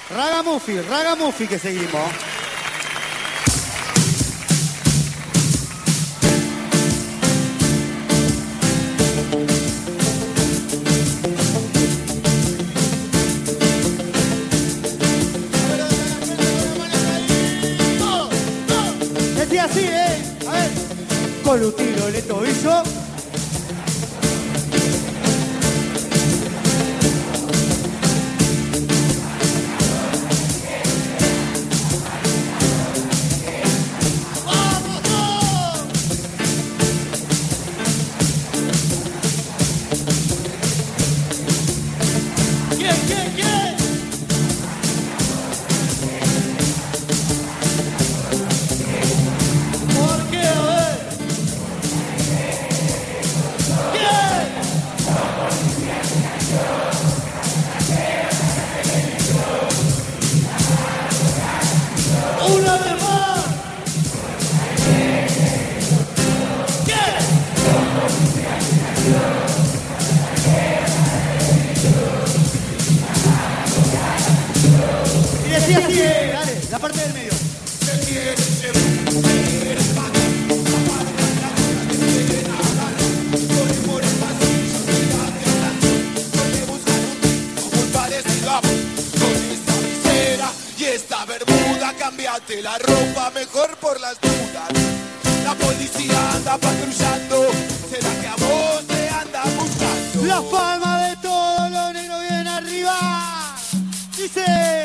Ragamuffin que seguimos. Decía así, a ver. Con un tiro en el tobillo. Cámbiate la ropa mejor por las dudas. La policía anda patrullando. ¿Será que a vos te anda buscando? La palma de todo lo negro bien arriba. Dice.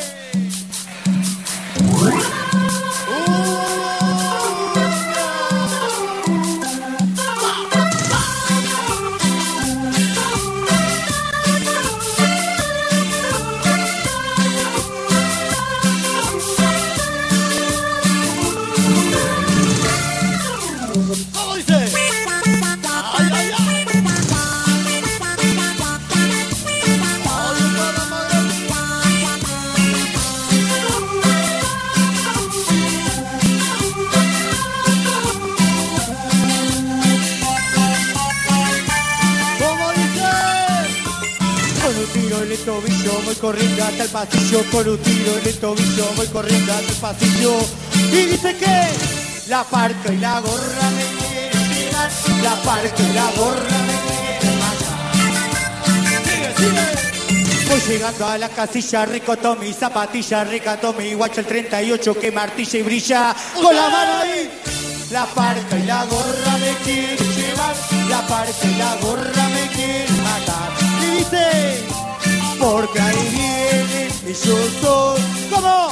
Tobillo, voy corriendo hasta el pasillo, con un tiro en el tobillo, voy corriendo hasta el pasillo. Y dice que la parca y la gorra me quieren llevar, la parca y la gorra me quieren matar. Sigue. Voy llegando a la casilla, rico Tommy, zapatilla, rica Tommy, guacha el 38 que martilla y brilla, con la mano ahí. La parca y la gorra me quieren llevar, la parca y la gorra me quieren matar. Y dice... porque ahí viene y yo soy como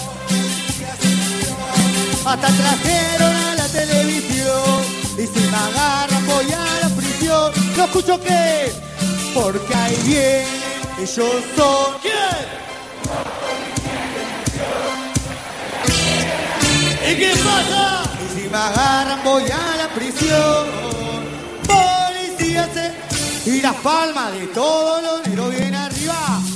hasta trajeron a la televisión y si me agarran voy a la prisión. No escucho qué, porque ahí viene y yo soy ¿quién? ¿Y qué pasa? Y si me agarran voy a la prisión. Policía se... y las palmas de todo lo negro bien arriba.